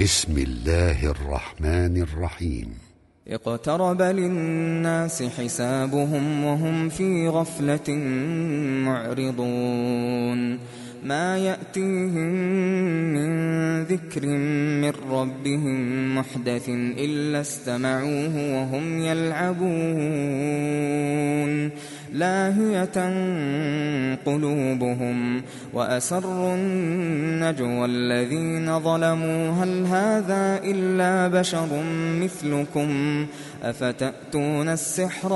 بسم الله الرحمن الرحيم. اقترب للناس حسابهم وهم في غفلة معرضون ما يأتيهم من ذكر من ربهم محدث إلا استمعوه وهم يلعبون لاهية قلوبهم وأسروا النجوى الذين ظلموا هل هذا إلا بشر مثلكم أفتأتون السحر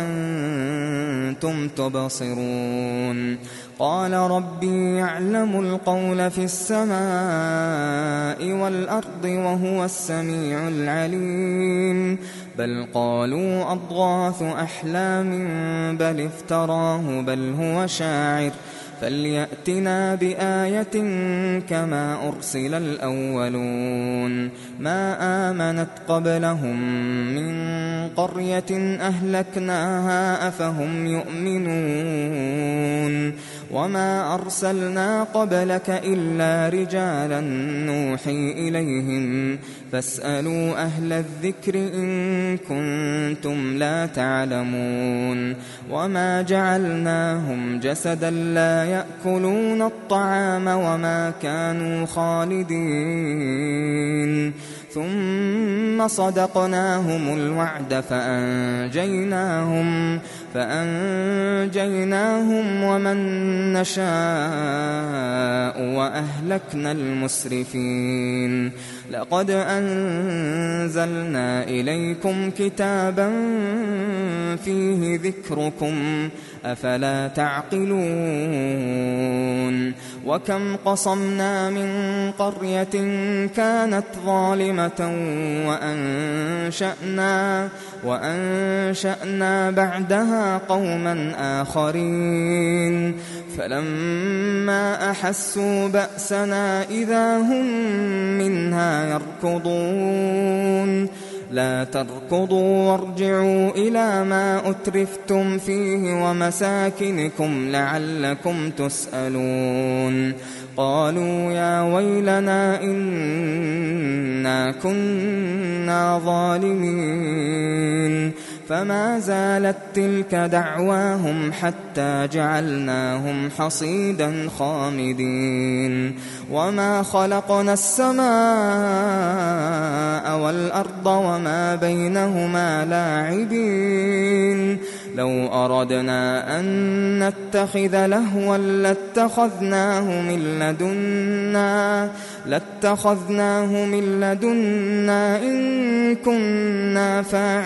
وأنتم تبصرون قال ربي يعلم القول في السماء والأرض وهو السميع العليم بل قالوا أضغاث أحلام بل افتراه بل هو شاعر فليأتنا بآية كما أرسل الأولون ما آمنت قبلهم من قرية أهلكناها أفهم يؤمنون وما أرسلنا قبلك إلا رجالا نوحي إليهم فاسألوا أهل الذكر إن كنتم لا تعلمون وما جعلناهم جسدا لا يأكلون الطعام وما كانوا خالدين ثم صدقناهم الوعد فأنجيناهم ومن نشاء وأهلكنا المسرفين لقد أنزلنا إليكم كتابا فيه ذكركم أفلا تعقلون وكم قصمنا من قرية كانت ظالمة وأنشأنا بعدها قوما آخرين فلما أحسوا بأسنا إذا هم منها يركضون لا تركضوا وارجعوا إلى ما أترفتم فيه ومساكنكم لعلكم تسألون قالوا يا ويلنا إنا كنا ظالمين فما زالت تلك دعواهم حتى جعلناهم حصيدا خامدين وما خلقنا السماء والأرض وما بينهما لاعبين لو أردنا أن نتخذ لهوا لاتخذناه من لدنا إن كنا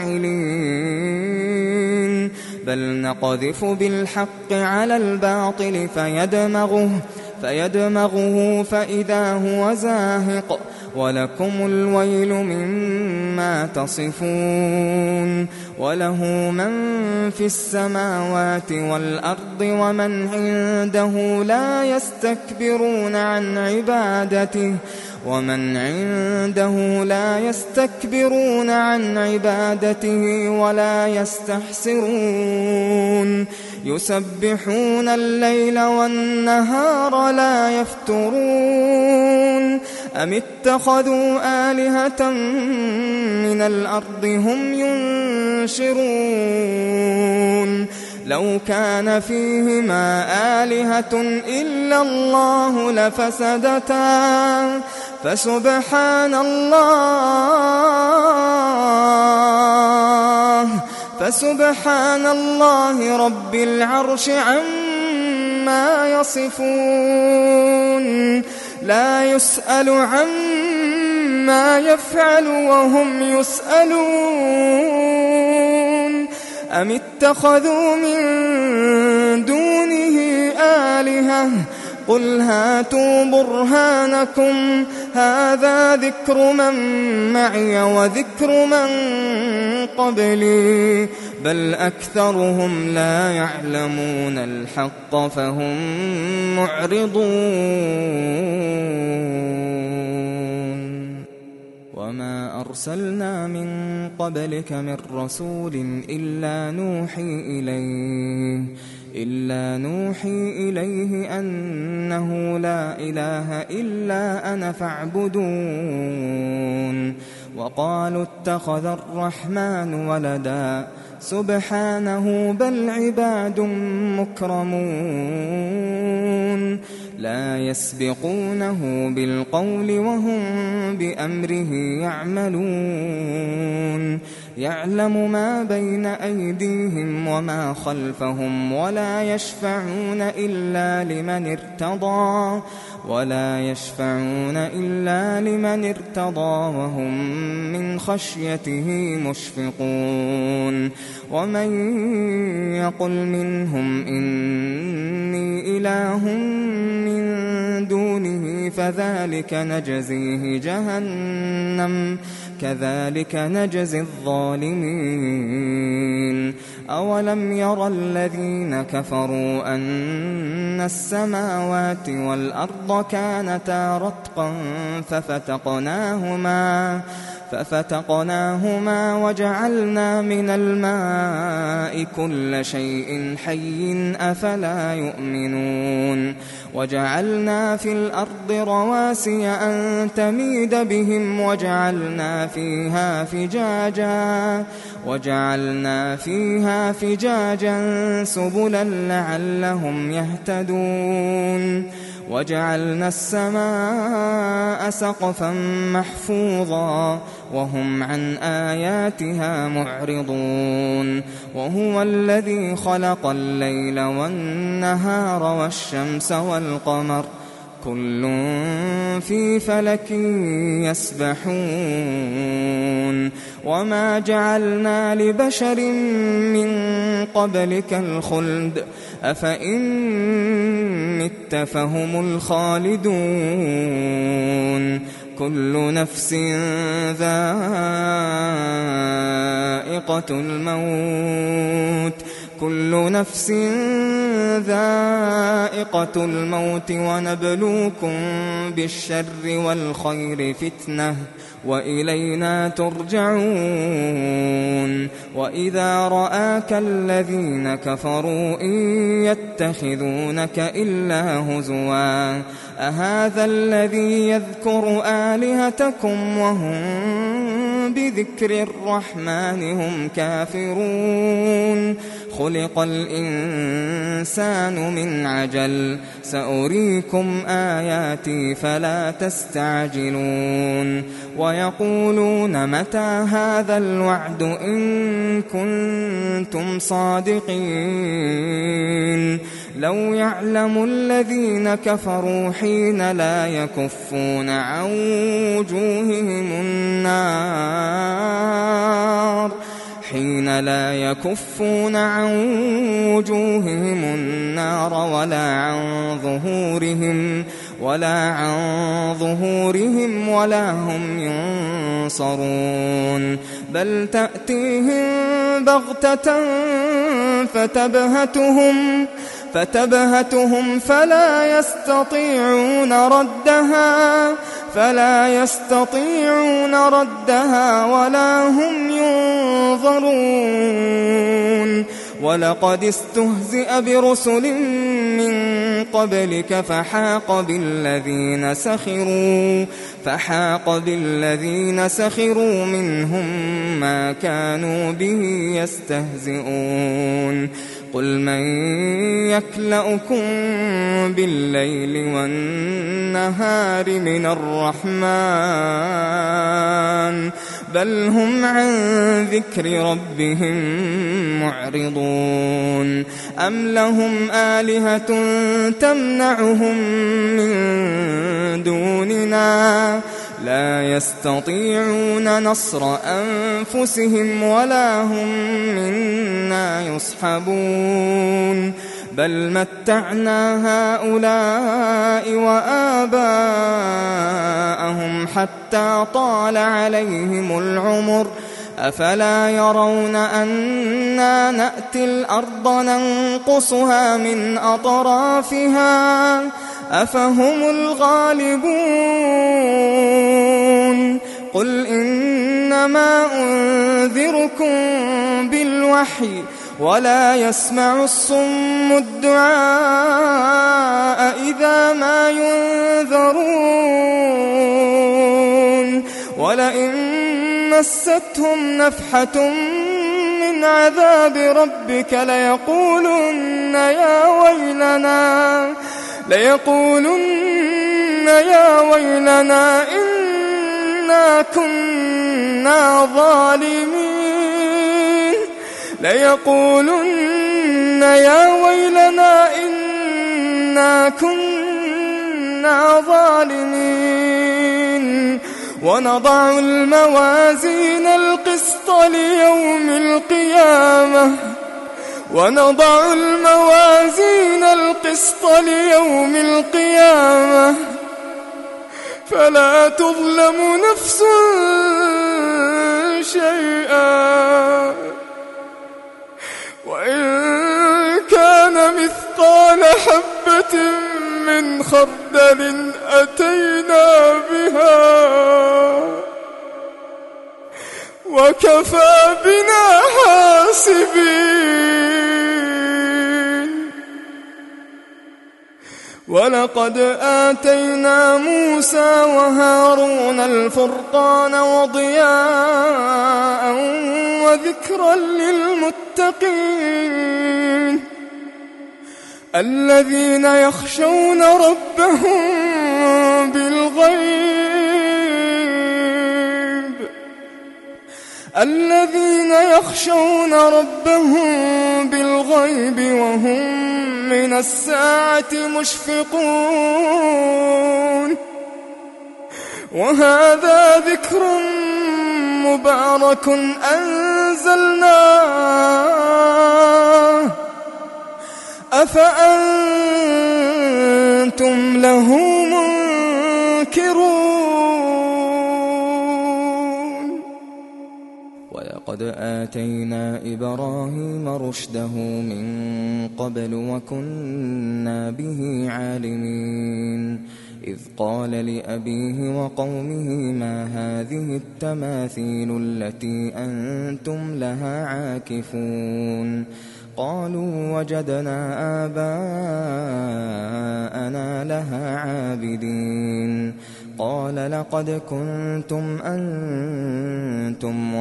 فاعلين بل نقذف بالحق على الباطل فيدمغه فإذا هو زاهق ولكم الويل مما تصفون وله من في السماوات والأرض ومن عنده لا يستكبرون عن عبادته ولا يستحسرون يسبحون الليل والنهار لا يفترون أم اتخذوا آلهة من الأرض هم ينشرون لو كان فيهما آلهة إلا الله لفسدتا فسبحان الله رب العرش عما يصفون لا يسأل عما يفعل وهم يسألون أم اتخذوا من دونه آلهة قل هاتوا برهانكم هذا ذكر من معي وذكر من قبلي بل أكثرهم لا يعلمون الحق فهم معرضون وما أرسلنا من قبلك من رسول إلا نوحي إليه أنه لا إله إلا أنا فاعبدون وقالوا اتخذ الرحمن ولدا سبحانه بل عباد مكرمون لا يسبقونه بالقول وهم بأمره يعملون يعلم ما بين أيديهم وما خلفهم ولا يشفعون إلا لمن ارتضى وهم من خشيته مشفقون ومن يقل منهم إني إله من دونه فذلك نجزيه جهنم كذلك نجزي الظالمين أولم يرى الذين كفروا أن السماوات والأرض كانتا رتقا ففتقناهما وجعلنا من الماء كل شيء حي أفلا يؤمنون وجعلنا في الأرض رواسي أن تميد بهم وجعلنا فيها فجاجا سبلا لعلهم يهتدون وجعلنا السماء سقفا محفوظا وهم عن آياتها معرضون وهو الذي خلق الليل والنهار والشمس والقمر كل في فلك يسبحون وما جعلنا لبشر من قبلك الخلد أفإن مت فهم الخالدون كل نفس ذائقة الموت ونبلوكم بالشر والخير فتنة وإلينا ترجعون وإذا رآك الذين كفروا إن يتخذونك إلا هزوا أهذا الذي يذكر آلهتكم وهم بذكر الرحمن هم كافرون خلق الإنسان من عجل سأريكم آياتي فلا تستعجلون ويقولون متى هذا الوعد إن كنتم صادقين لو يعلم الذين كفروا حين لا يكفون عن وجوههم النار ولا عن ظهورهم ولا هم ينصرون بل تأتيهم بغتة فتبهتهم فلا يستطيعون ردها ولا هم ينظرون ولقد استهزئ برسل من قبلك فحاق بالذين سخروا منهم ما كانوا به يستهزئون قل من يكلؤكم بالليل والنهار من الرحمن بل هم عن ذكر ربهم معرضون أم لهم آلهة تمنعهم من دوننا لا يستطيعون نصر أنفسهم ولا هم منا يصحبون بل متعنا هؤلاء وآباءهم حتى طال عليهم العمر أفلا يرون أنا نأتي الأرض ننقصها من أطرافها أفهم الغالبون قل إنما أنذركم بالوحي ولا يسمع الصم الدعاء إذا ما ينذرون ولئن مستهم نفحة من عذاب ربك ليقولن يا ويلنا إنا كنا ظالمين ليقولن يا ويلنا إنا كنا ظالمين ونضع الموازين القسط ليوم القيامة فلا تظلم نفس شيئا وإن كان مثقال حبة من خردل أتينا بها وكفى بنا حاسبين. ولقد آتينا موسى وهارون الفرقان وضياء وذكرا للمتقين الذين يخشون ربهم بالغيب وهم من الساعة مشفقون. وهذا ذكر مبارك أنزلناه أفأنتم له منكرون. ولقد آتينا إبراهيم رشده من قبل وكنا به عالمين إذ قال لأبيه وقومه ما هذه التماثيل التي أنتم لها عاكفون قالوا وجدنا آباءنا لها عابدين قال لقد كنتم أنتم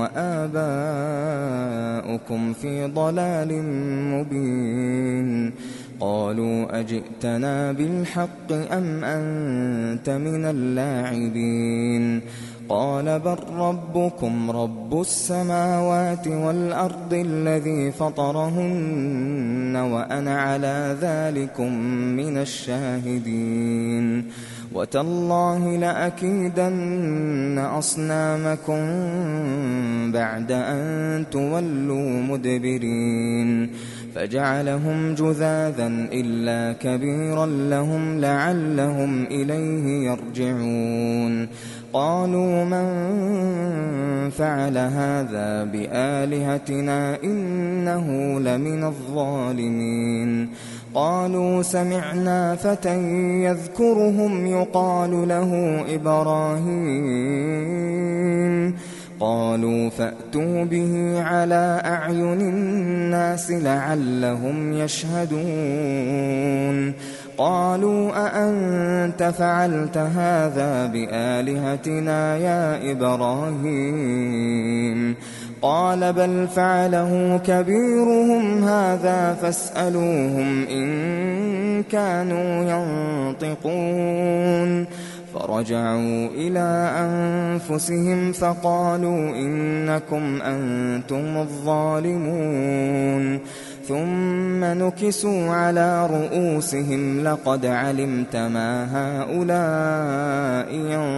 وآباؤكم في ضلال مبين قالوا أجئتنا بالحق أم أنت من اللاعبين قال بل ربكم رب السماوات والأرض الذي فطرهن وأنا على ذلكم من الشاهدين وتالله لأكيدن أصنامكم بعد أن تولوا مدبرين فجعلهم جذاذا إلا كبيرا لهم لعلهم إليه يرجعون قالوا من فعل هذا بآلهتنا إنه لمن الظالمين قالوا سمعنا فتى يذكرهم يقال له إبراهيم قالوا فأتوا به على أعين الناس لعلهم يشهدون قالوا أأنت فعلت هذا بآلهتنا يا إبراهيم قال بل فعله كبيرهم هذا فاسألوهم إن كانوا ينطقون فرجعوا إلى أنفسهم فقالوا إنكم أنتم الظالمون ثم نكسوا على رؤوسهم لقد علمت ما هؤلاء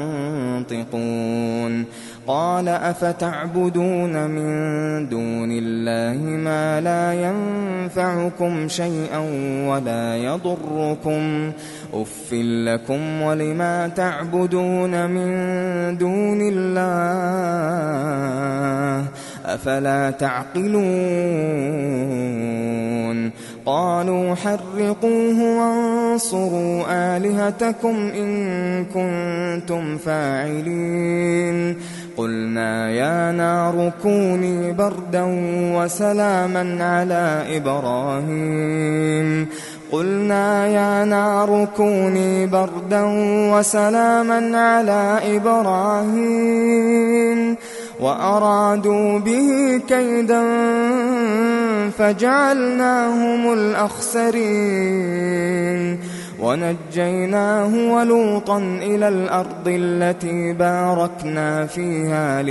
ينطقون قال أفتعبدون من دون الله ما لا ينفعكم شيئا ولا يضركم أف لكم ولما تعبدون من دون الله أفلا تعقلون قالوا حرقوه وانصروا آلهتكم إن كنتم فاعلين قلنا يا نار كوني بردا وسلاما على إبراهيم قلنا يا نار كوني بردا وسلاما على إبراهيم وأرادوا به كيدا فجعلناهم الأخسرين ونجيناه ولوطا إلى الأرض التي باركنا فيها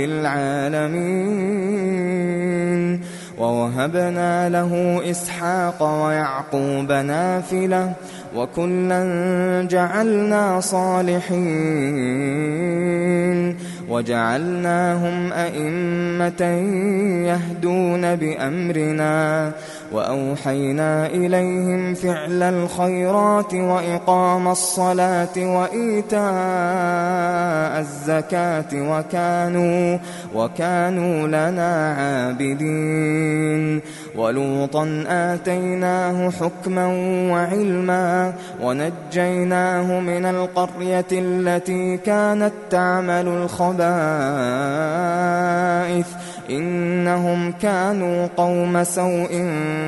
للعالمين ووهبنا له إسحاق ويعقوب نافلة وكلا جعلنا صالحين وجعلناهم أئمة يهدون بأمرنا وأوحينا إليهم فعل الخيرات وإقام الصلاة وإيتاء الزكاة وكانوا لنا عابدين ولوطا آتيناه حكما وعلما ونجيناه من القرية التي كانت تعمل الخبائث إنهم كانوا قوم سوء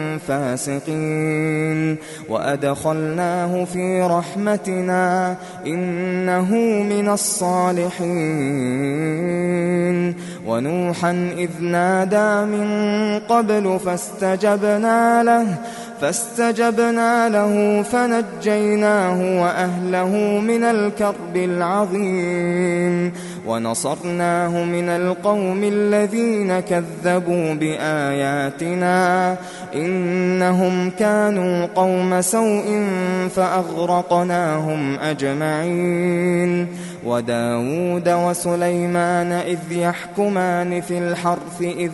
فاسقين وأدخلناه في رحمتنا إنه من الصالحين ونوحا إذ نادى من قبل فاستجبنا له فنجيناه وأهله من الكرب العظيم ونصرناه من القوم الذين كذبوا بآياتنا إنهم كانوا قوم سوء فأغرقناهم أجمعين وداود وسليمان إذ يحكمان في الحرث إذ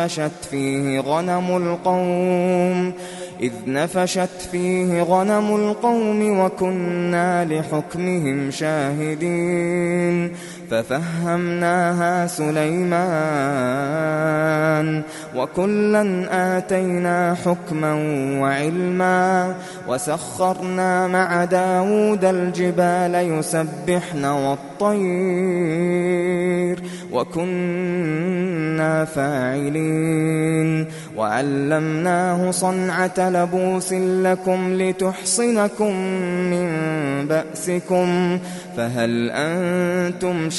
نفشت فيه غنم القوم وكنا لحكمهم شاهدين ففهمناها سليمان وكلا آتينا حكما وعلما وسخرنا مع داود الجبال يسبحن والطير وكنا فاعلين وعلمناه صنعة لبوس لكم لتحصنكم من بأسكم فهل أنتم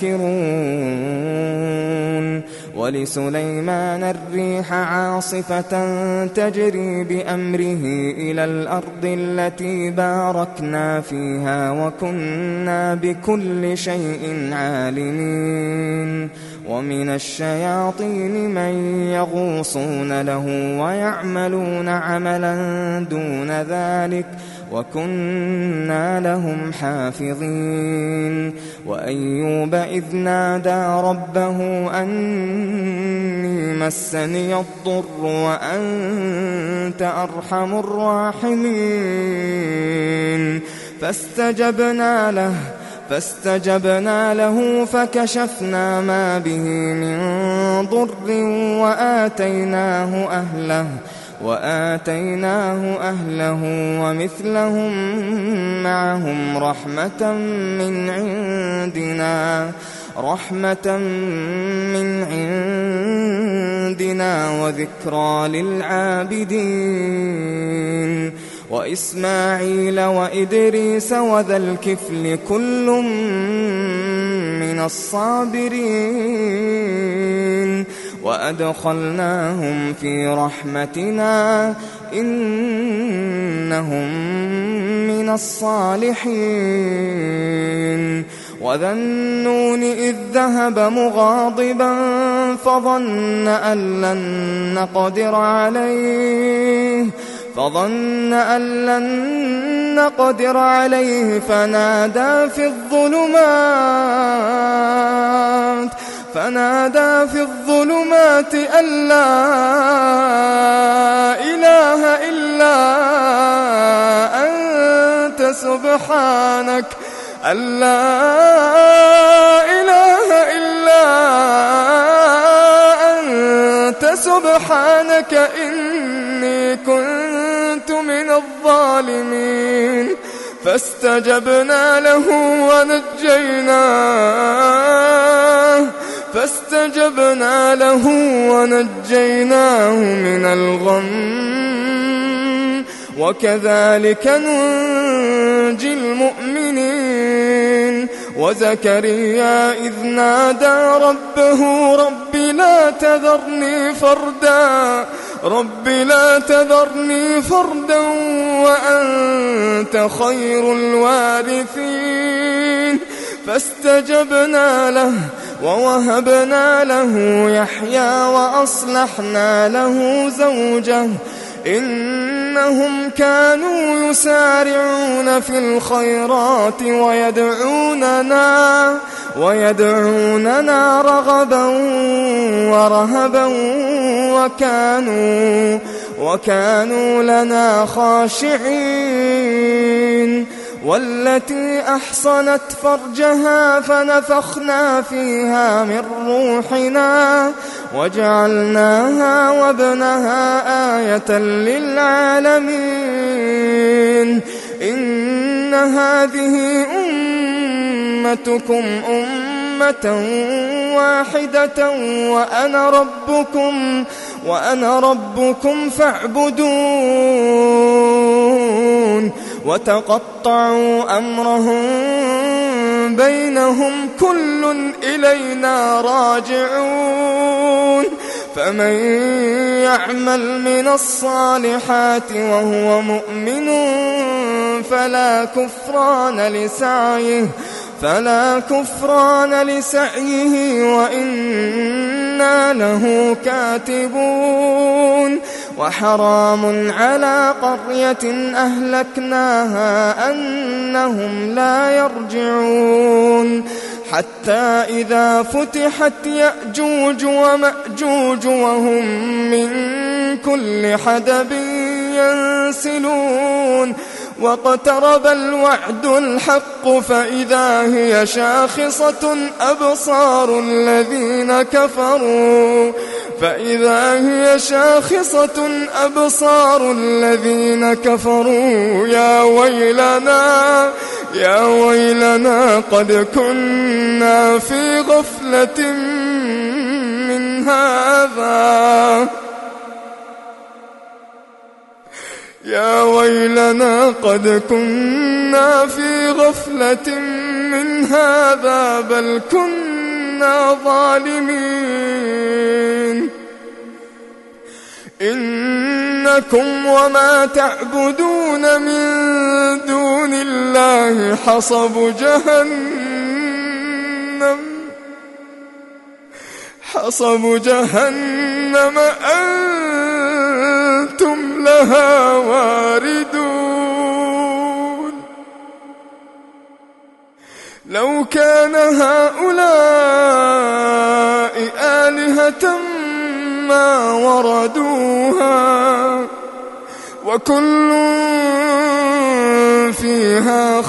شاكرون ولسليمان الريح عاصفة تجري بأمره إلى الأرض التي باركنا فيها وكنا بكل شيء عالمين ومن الشياطين من يغوصون له ويعملون عملا دون ذلك وكنا لهم حافظين وأيوب إذ نادى ربه أني مسني الضر وأنت أرحم الراحمين فاستجبنا له فكشفنا ما به من ضر وآتيناه أهله ومثلهم معهم رحمة من عندنا وذكرى للعابدين وإسماعيل وإدريس وذا الكفل كل من الصابرين وأدخلناهم في رحمتنا إنهم من الصالحين وذا النون إذ ذهب مغاضبا فظن أن لن نقدر عليه فنادى في الظلمات أن لا إله إلا أنت سبحانك إني كنت من الظالمين فاستجبنا له ونجيناه من الغم وكذلك ننجي المؤمنين وزكريا إذ نادى ربه رب لا تذرني فردا وأنت خير الوارثين فاستجبنا له ووهبنا له يحيى وأصلحنا له زوجه إنهم كانوا يسارعون في الخيرات ويدعوننا رغبا ورهبا وكانوا لنا خاشعين والتي أحصنت فرجها فنفخنا فيها من روحنا وجعلناها وابنها آية للعالمين إن هذه أمتكم أمة واحدة وأنا ربكم فاعبدون وتقطعوا أمرهم بينهم كل إلينا راجعون فمن يعمل من الصالحات وهو مؤمن فلا كفران لسعيه وإنا له كاتبون وحرام على قرية أهلكناها أنهم لا يرجعون حتى إذا فتحت يأجوج ومأجوج وهم من كل حدب ينسلون واقترب الوعد الحق فإذا هي شاخصة أبصار الذين كفروا يا ويلنا قد كنا في غفلة من هذا يا ويلنا قد كنا في غفلة من هذا بل كنا ظالمين إنكم وما تعبدون من دون الله حصب جهنم أنتم لها واردون لو كان هؤلاء آلهة ما وردوها وكل فيها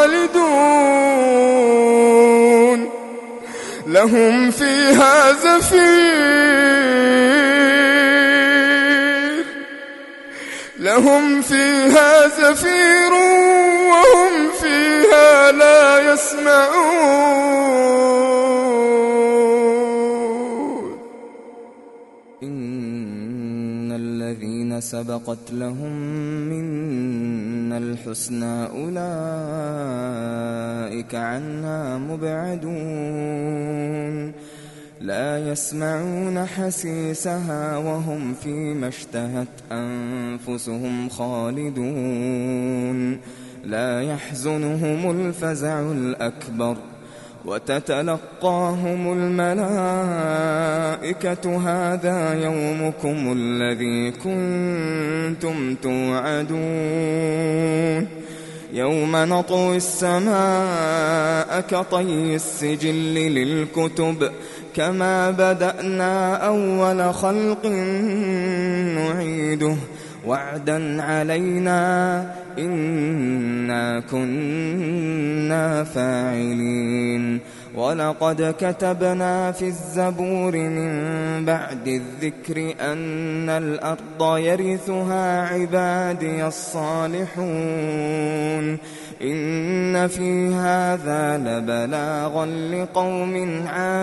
خالدون لهم فيها زفير وهم فيها لا يسمعون إن الذين سبقت لهم منا الحسنى أولئك عنها مبعدون لا يسمعون حسيسها وهم فيما اشتهت أنفسهم خالدون لا يحزنهم الفزع الأكبر وتتلقاهم الملائكة هذا يومكم الذي كنتم توعدون يوم نطوي السماء كطي السجل للكتب كما بدأنا أول خلق نعيده وعدا علينا إنا كنا فاعلين ولقد كتبنا في الزبور من بعد الذكر أن الأرض يرثها عبادي الصالحون إن في هذا لبلاغا لقوم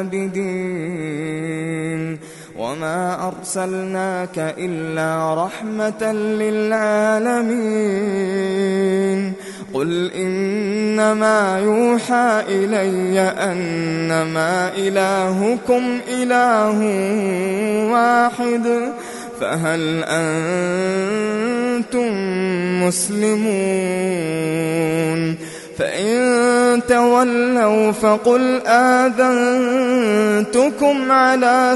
عابدين وما أرسلناك إلا رحمة للعالمين قل إنما يوحى إلي أنما إلهكم إله واحد فهل أنتم مسلمون فإن تولوا فقل آذنتكم على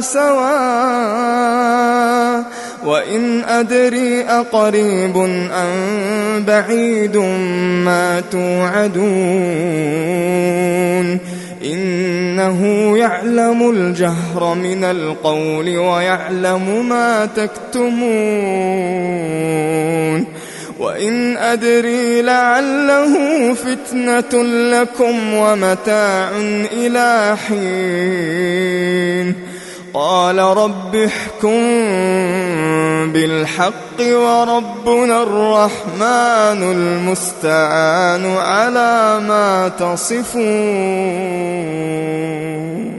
سواء وإن أدري أقريب أم بعيد ما توعدون إنه يعلم الجهر من القول ويعلم ما تكتمون وإن أدري لعله فتنة لكم ومتاع إلى حين قال رب احكم بالحق وربنا الرحمن المستعان على ما تصفون.